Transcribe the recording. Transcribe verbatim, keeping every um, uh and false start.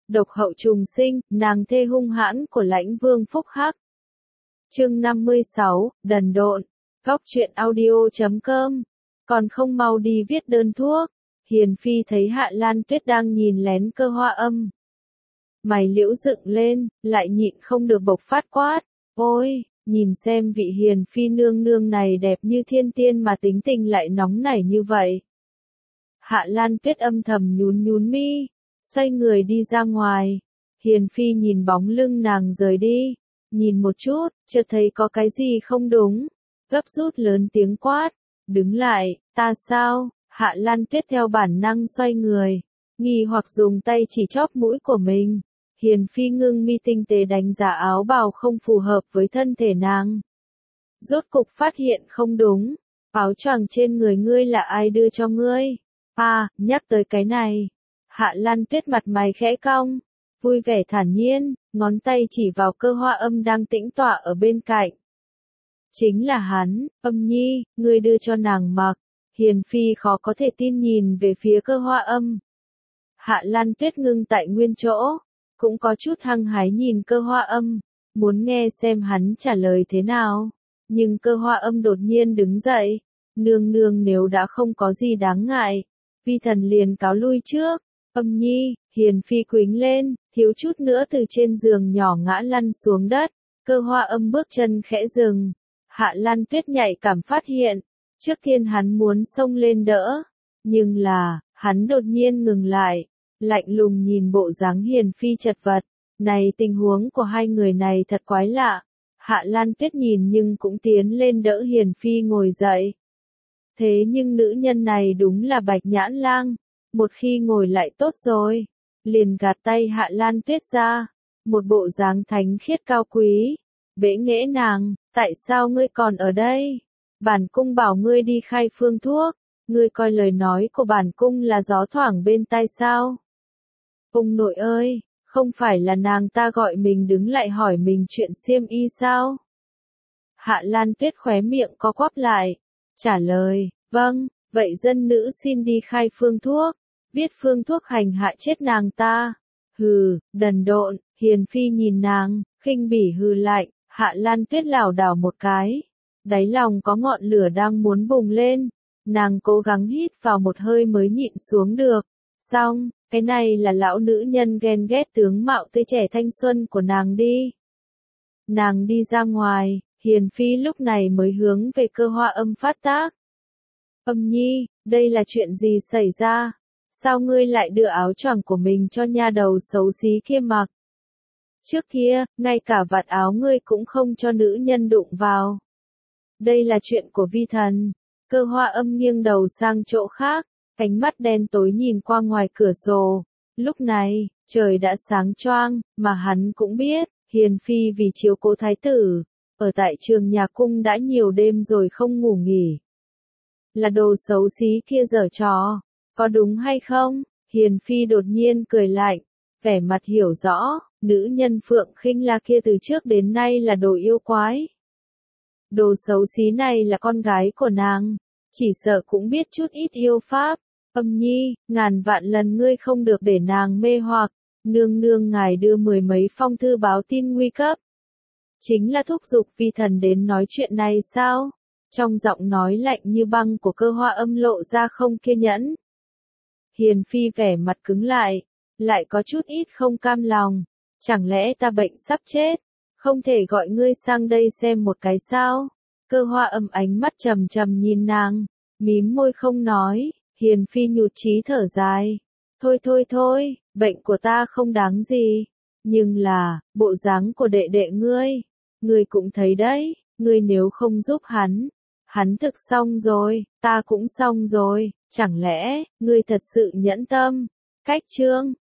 độc hậu trùng sinh, nàng thê hung hãn của lãnh vương phúc hắc. Chương năm mươi sáu, đần độn. Góc truyện audio chấm com. Còn không mau đi viết đơn thuốc. Hiền phi thấy Hạ Lan Tuyết đang nhìn lén Cơ Hoa Âm. Mày liễu dựng lên, lại nhịn không được bộc phát quát. Ôi, nhìn xem vị hiền phi nương nương này đẹp như thiên tiên mà tính tình lại nóng nảy như vậy. Hạ Lan Tuyết âm thầm nhún nhún mi, xoay người đi ra ngoài. Hiền phi nhìn bóng lưng nàng rời đi, nhìn một chút, chợt thấy có cái gì không đúng, gấp rút lớn tiếng quát, đứng lại, ta sao? Hạ Lan Tuyết theo bản năng xoay người, nghi hoặc dùng tay chỉ chóp mũi của mình. Hiền phi ngưng mi tinh tế đánh giá áo bào không phù hợp với thân thể nàng. Rốt cục phát hiện không đúng, áo choàng trên người ngươi là ai đưa cho ngươi? À, nhắc tới cái này. Hạ Lan Tuyết mặt mày khẽ cong, vui vẻ thản nhiên, ngón tay chỉ vào Cơ Hoa Âm đang tĩnh tọa ở bên cạnh. Chính là hắn, Âm nhi, ngươi đưa cho nàng mặc. Hiền phi khó có thể tin nhìn về phía Cơ Hoa Âm. Hạ Lan Tuyết ngưng tại nguyên chỗ, cũng có chút hăng hái nhìn Cơ Hoa Âm, muốn nghe xem hắn trả lời thế nào. Nhưng Cơ Hoa Âm đột nhiên đứng dậy, nương nương nếu đã không có gì đáng ngại, vi thần liền cáo lui trước. Âm nhi, Hiền phi quĩnh lên, thiếu chút nữa từ trên giường nhỏ ngã lăn xuống đất. Cơ Hoa Âm bước chân khẽ dừng. Hạ Lan Tuyết nhạy cảm phát hiện, trước tiên hắn muốn xông lên đỡ, nhưng là, hắn đột nhiên ngừng lại, lạnh lùng nhìn bộ dáng Hiền phi chật vật. Này, tình huống của hai người này thật quái lạ. Hạ Lan Tuyết nhìn nhưng cũng tiến lên đỡ Hiền phi ngồi dậy. Thế nhưng nữ nhân này đúng là Bạch Nhãn Lang, một khi ngồi lại tốt rồi, liền gạt tay Hạ Lan Tuyết ra, một bộ dáng thánh khiết cao quý, bẽ nghễ nàng, tại sao ngươi còn ở đây? Bản cung bảo ngươi đi khai phương thuốc, ngươi coi lời nói của bản cung là gió thoảng bên tai sao? Ông nội ơi, không phải là nàng ta gọi mình đứng lại hỏi mình chuyện xiêm y sao? Hạ Lan Tuyết khóe miệng co quắp lại, trả lời, vâng, vậy dân nữ xin đi khai phương thuốc, viết phương thuốc hành hạ chết nàng ta. Hừ, đần độn. Hiền phi nhìn nàng, khinh bỉ hừ lạnh. Hạ Lan Tuyết lảo đảo một cái, đáy lòng có ngọn lửa đang muốn bùng lên, nàng cố gắng hít vào một hơi mới nhịn xuống được. Xong, cái này là lão nữ nhân ghen ghét tướng mạo tươi trẻ thanh xuân của nàng đi. Nàng đi ra ngoài, Hiền phi lúc này mới hướng về Cơ Hoa Âm phát tác. Âm nhi, đây là chuyện gì xảy ra? Sao ngươi lại đưa áo choàng của mình cho nha đầu xấu xí kia mặc? Trước kia, ngay cả vạt áo ngươi cũng không cho nữ nhân đụng vào. Đây là chuyện của vi thần. Cơ Hoa Âm nghiêng đầu sang chỗ khác, ánh mắt đen tối nhìn qua ngoài cửa sổ. Lúc này, trời đã sáng choang, mà hắn cũng biết, Hiền phi vì chiếu cố thái tử, ở tại trường nhà cung đã nhiều đêm rồi không ngủ nghỉ. Là đồ xấu xí kia giở trò, có đúng hay không? Hiền phi đột nhiên cười lạnh, vẻ mặt hiểu rõ, nữ nhân Phượng Khinh La kia từ trước đến nay là đồ yêu quái. Đồ xấu xí này là con gái của nàng, chỉ sợ cũng biết chút ít yêu pháp. Âm nhi, ngàn vạn lần ngươi không được để nàng mê hoặc. Nương nương ngài đưa mười mấy phong thư báo tin nguy cấp. Chính là thúc giục vi thần đến nói chuyện này sao? Trong giọng nói lạnh như băng của Cơ Hoa Âm lộ ra không kiên nhẫn. Hiền phi vẻ mặt cứng lại, lại có chút ít không cam lòng. Chẳng lẽ ta bệnh sắp chết, không thể gọi ngươi sang đây xem một cái sao? Cơ Hoa Âm ánh mắt trầm trầm nhìn nàng, mím môi không nói. Hiền phi nhụt chí thở dài. Thôi thôi thôi, bệnh của ta không đáng gì. Nhưng là, bộ dáng của đệ đệ ngươi, ngươi cũng thấy đấy, ngươi nếu không giúp hắn, hắn thực xong rồi, ta cũng xong rồi, chẳng lẽ, ngươi thật sự nhẫn tâm? Cách chương,